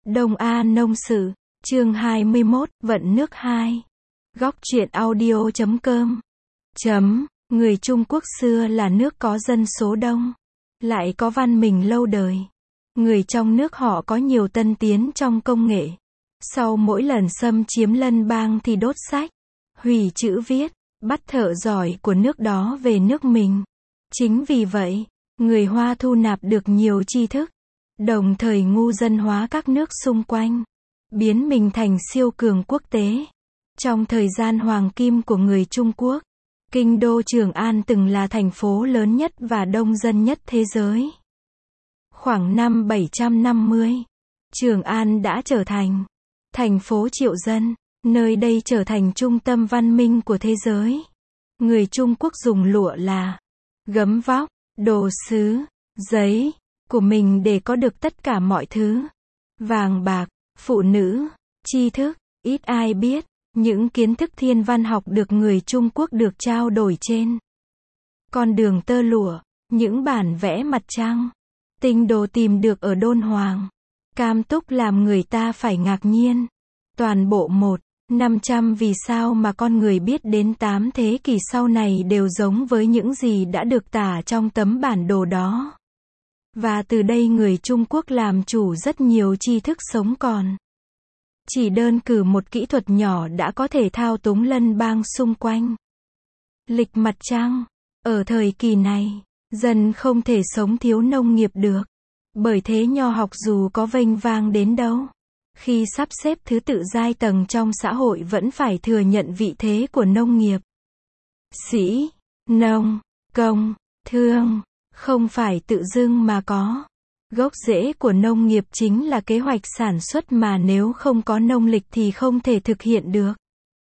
Đông A Nông Sự, chương 21, Vận nước 2. Góc truyện audio.com. Người Trung Quốc xưa là nước có dân số đông, lại có văn minh lâu đời. Người trong nước họ có nhiều tân tiến trong công nghệ. Sau mỗi lần xâm chiếm lân bang thì đốt sách, hủy chữ viết, bắt thợ giỏi của nước đó về nước mình. Chính vì vậy, người Hoa thu nạp được nhiều tri thức, đồng thời ngu dân hóa các nước xung quanh, biến mình thành siêu cường quốc tế. Trong thời gian hoàng kim của người Trung Quốc, kinh đô Trường An từng là thành phố lớn nhất và đông dân nhất thế giới. Khoảng năm 750, Trường An đã trở thành thành phố triệu dân, nơi đây trở thành trung tâm văn minh của thế giới. Người Trung Quốc dùng lụa là gấm vóc, đồ sứ, giấy của mình để có được tất cả mọi thứ. Vàng bạc, phụ nữ, tri thức, ít ai biết, những kiến thức thiên văn học được người Trung Quốc được trao đổi trên con đường tơ lụa, những bản vẽ mặt trăng, tinh đồ tìm được ở Đôn Hoàng, Cam Túc làm người ta phải ngạc nhiên. Toàn bộ 500 vì sao mà con người biết đến 8 thế kỷ sau này đều giống với những gì đã được tả trong tấm bản đồ đó. Và từ đây người Trung Quốc làm chủ rất nhiều tri thức sống còn. Chỉ đơn cử một kỹ thuật nhỏ đã có thể thao túng lân bang xung quanh. Lịch mặt trăng. Ở thời kỳ này, dân không thể sống thiếu nông nghiệp được. Bởi thế nho học dù có vênh vang đến đâu, khi sắp xếp thứ tự giai tầng trong xã hội vẫn phải thừa nhận vị thế của nông nghiệp. Sĩ, nông, công, thương, không phải tự dưng mà có. Gốc rễ của nông nghiệp chính là kế hoạch sản xuất mà nếu không có nông lịch thì không thể thực hiện được.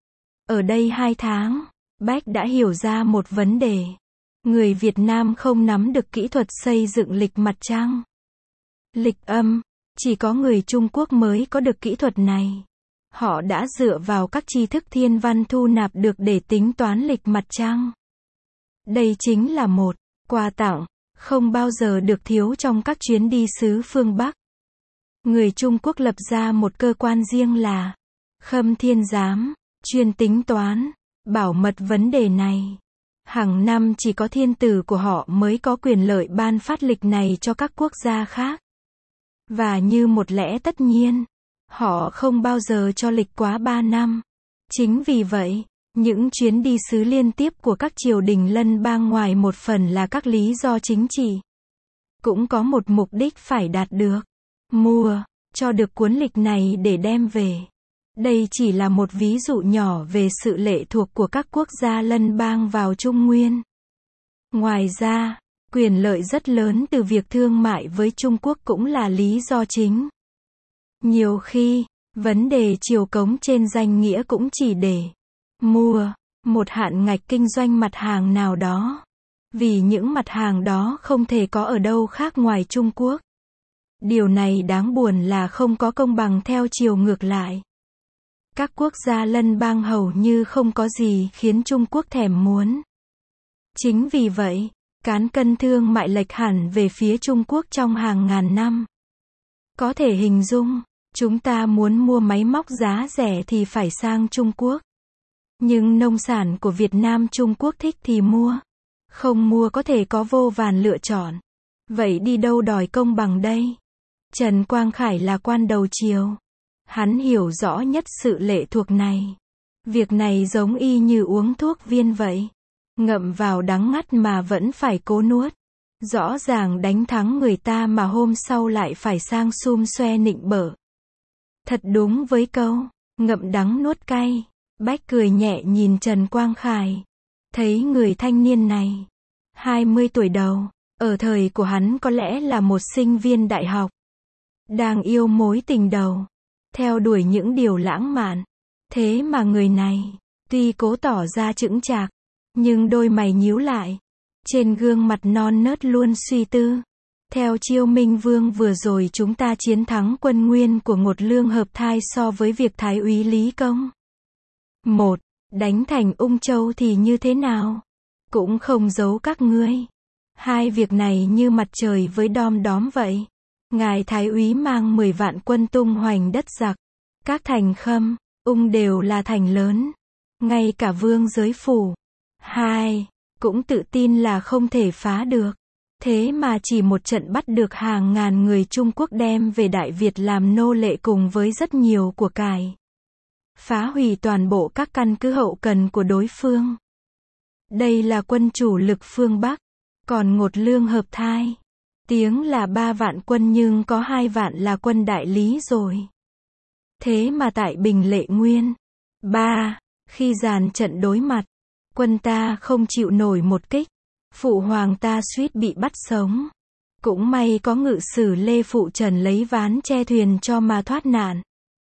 Ở đây 2 tháng, Bách đã hiểu ra một vấn đề. Người Việt Nam không nắm được kỹ thuật xây dựng lịch mặt trăng. Lịch âm, chỉ có người Trung Quốc mới có được kỹ thuật này. Họ đã dựa vào các tri thức thiên văn thu nạp được để tính toán lịch mặt trăng. Đây chính là một quà tặng không bao giờ được thiếu trong các chuyến đi xứ phương Bắc. Người Trung Quốc lập ra một cơ quan riêng là Khâm Thiên Giám, chuyên tính toán, bảo mật vấn đề này. Hàng năm chỉ có thiên tử của họ mới có quyền lợi ban phát lịch này cho các quốc gia khác. Và như một lẽ tất nhiên, họ không bao giờ cho lịch quá 3 năm. Chính vì vậy, những chuyến đi xứ liên tiếp của các triều đình lân bang ngoài một phần là các lý do chính trị, cũng có một mục đích phải đạt được. Mua cho được cuốn lịch này để đem về. Đây chỉ là một ví dụ nhỏ về sự lệ thuộc của các quốc gia lân bang vào Trung Nguyên. Ngoài ra, quyền lợi rất lớn từ việc thương mại với Trung Quốc cũng là lý do chính. Nhiều khi, vấn đề triều cống trên danh nghĩa cũng chỉ để mua một hạn ngạch kinh doanh mặt hàng nào đó. Vì những mặt hàng đó không thể có ở đâu khác ngoài Trung Quốc. Điều này đáng buồn là không có công bằng theo chiều ngược lại. Các quốc gia lân bang hầu như không có gì khiến Trung Quốc thèm muốn. Chính vì vậy, cán cân thương mại lệch hẳn về phía Trung Quốc trong hàng ngàn năm. Có thể hình dung, chúng ta muốn mua máy móc giá rẻ thì phải sang Trung Quốc. Nhưng nông sản của Việt Nam Trung Quốc thích thì mua. Không mua có thể có vô vàn lựa chọn. Vậy đi đâu đòi công bằng đây? Trần Quang Khải là quan đầu triều. Hắn hiểu rõ nhất sự lệ thuộc này. Việc này giống y như uống thuốc viên vậy. Ngậm vào đắng ngắt mà vẫn phải cố nuốt. Rõ ràng đánh thắng người ta mà hôm sau lại phải sang xum xoe nịnh bợ. Thật đúng với câu, ngậm đắng nuốt cay. Bách cười nhẹ nhìn Trần Quang Khải. Thấy người thanh niên này, 20 tuổi đầu, ở thời của hắn có lẽ là một sinh viên đại học. Đang yêu mối tình đầu, theo đuổi những điều lãng mạn. Thế mà người này, tuy cố tỏ ra chững chạc, nhưng đôi mày nhíu lại. Trên gương mặt non nớt luôn suy tư. Theo Chiêu Minh Vương vừa rồi chúng ta chiến thắng quân Nguyên của Ngột Lương hợp thai so với việc Thái úy Lý Công. Đánh thành Ung Châu thì như thế nào? Cũng không giấu các ngươi. Hai việc này như mặt trời với đom đóm vậy. Ngài Thái úy mang 10 vạn quân tung hoành đất giặc. Các thành Khâm, Ung đều là thành lớn. Ngay cả vương giới phủ. 2. Cũng tự tin là không thể phá được. Thế mà chỉ một trận bắt được hàng ngàn người Trung Quốc đem về Đại Việt làm nô lệ cùng với rất nhiều của cải. Phá hủy toàn bộ các căn cứ hậu cần của đối phương. Đây là quân chủ lực phương Bắc. Còn Ngột Lương hợp thai. Tiếng là 3 vạn quân nhưng có 2 vạn là quân đại lý rồi. Thế mà tại Bình Lệ Nguyên. 3. Khi dàn trận đối mặt. Quân ta không chịu nổi một kích. Phụ hoàng ta suýt bị bắt sống. Cũng may có ngự sử Lê Phụ Trần lấy ván che thuyền cho mà thoát nạn.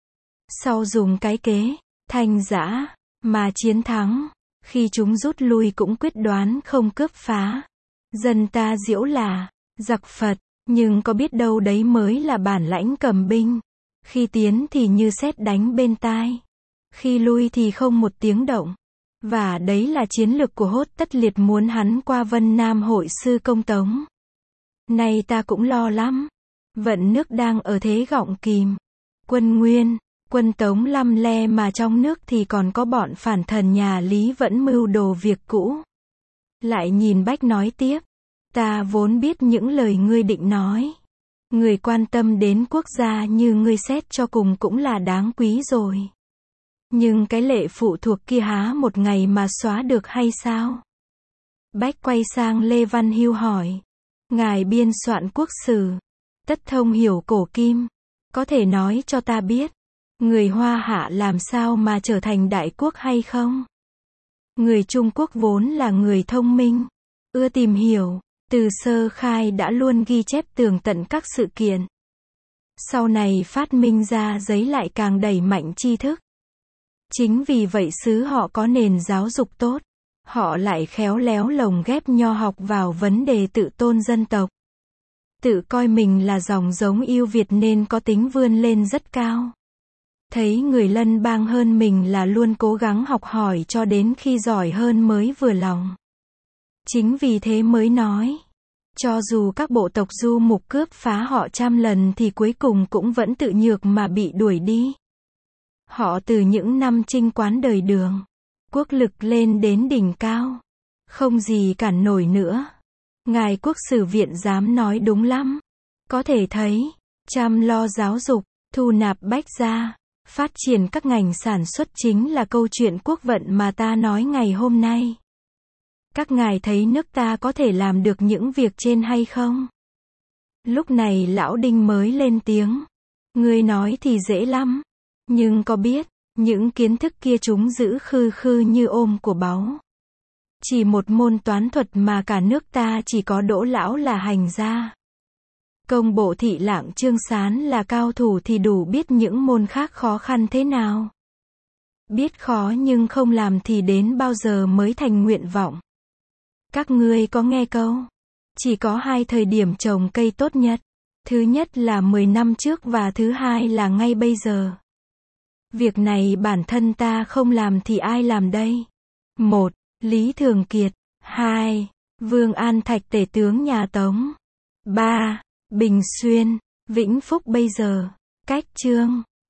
Sau dùng cái kế, thanh giã, mà chiến thắng. Khi chúng rút lui cũng quyết đoán không cướp phá. Dân ta diễu là giặc Phật, nhưng có biết đâu đấy mới là bản lãnh cầm binh. Khi tiến thì như sét đánh bên tai. Khi lui thì không một tiếng động. Và đấy là chiến lược của Hốt Tất Liệt muốn hắn qua Vân Nam hội sư công tống. Nay ta cũng lo lắm. Vận nước đang ở thế gọng kìm. Quân Nguyên, quân Tống lăm le mà trong nước thì còn có bọn phản thần nhà Lý vẫn mưu đồ việc cũ. Lại nhìn Bách nói tiếp. Ta vốn biết những lời ngươi định nói. Người quan tâm đến quốc gia như ngươi xét cho cùng cũng là đáng quý rồi. Nhưng cái lệ phụ thuộc kia há một ngày mà xóa được hay sao? Bách quay sang Lê Văn Hưu hỏi. Ngài biên soạn quốc sử. Tất thông hiểu cổ kim. Có thể nói cho ta biết. Người Hoa Hạ làm sao mà trở thành đại quốc hay không? Người Trung Quốc vốn là người thông minh. Ưa tìm hiểu. Từ sơ khai đã luôn ghi chép tường tận các sự kiện. Sau này phát minh ra giấy lại càng đẩy mạnh tri thức. Chính vì vậy xứ họ có nền giáo dục tốt. Họ lại khéo léo lồng ghép nho học vào vấn đề tự tôn dân tộc. Tự coi mình là dòng giống yêu Việt nên có tính vươn lên rất cao. Thấy người lân bang hơn mình là luôn cố gắng học hỏi cho đến khi giỏi hơn mới vừa lòng. Chính vì thế mới nói. Cho dù các bộ tộc du mục cướp phá họ trăm lần thì cuối cùng cũng vẫn tự nhược mà bị đuổi đi. Họ từ những năm chinh quán đời Đường. Quốc lực lên đến đỉnh cao. Không gì cản nổi nữa. Ngài Quốc sử viện dám nói đúng lắm. Có thể thấy, chăm lo giáo dục, thu nạp bách gia, phát triển các ngành sản xuất chính là câu chuyện quốc vận mà ta nói ngày hôm nay. Các ngài thấy nước ta có thể làm được những việc trên hay không? Lúc này lão Đinh mới lên tiếng. Ngươi nói thì dễ lắm. Nhưng có biết, những kiến thức kia chúng giữ khư khư như ôm của báu. Chỉ một môn toán thuật mà cả nước ta chỉ có Đỗ lão là hành gia. Công bộ thị Lạng Trương Sán là cao thủ thì đủ biết những môn khác khó khăn thế nào. Biết khó nhưng không làm thì đến bao giờ mới thành nguyện vọng. Các ngươi có nghe câu? Chỉ có 2 thời điểm trồng cây tốt nhất. Thứ nhất là 10 năm trước và thứ hai là ngay bây giờ. Việc này bản thân ta không làm thì ai làm đây? 1. Lý Thường Kiệt. 2. Vương An Thạch tể tướng nhà Tống. 3. Bình Xuyên, Vĩnh Phúc bây giờ. Cách chương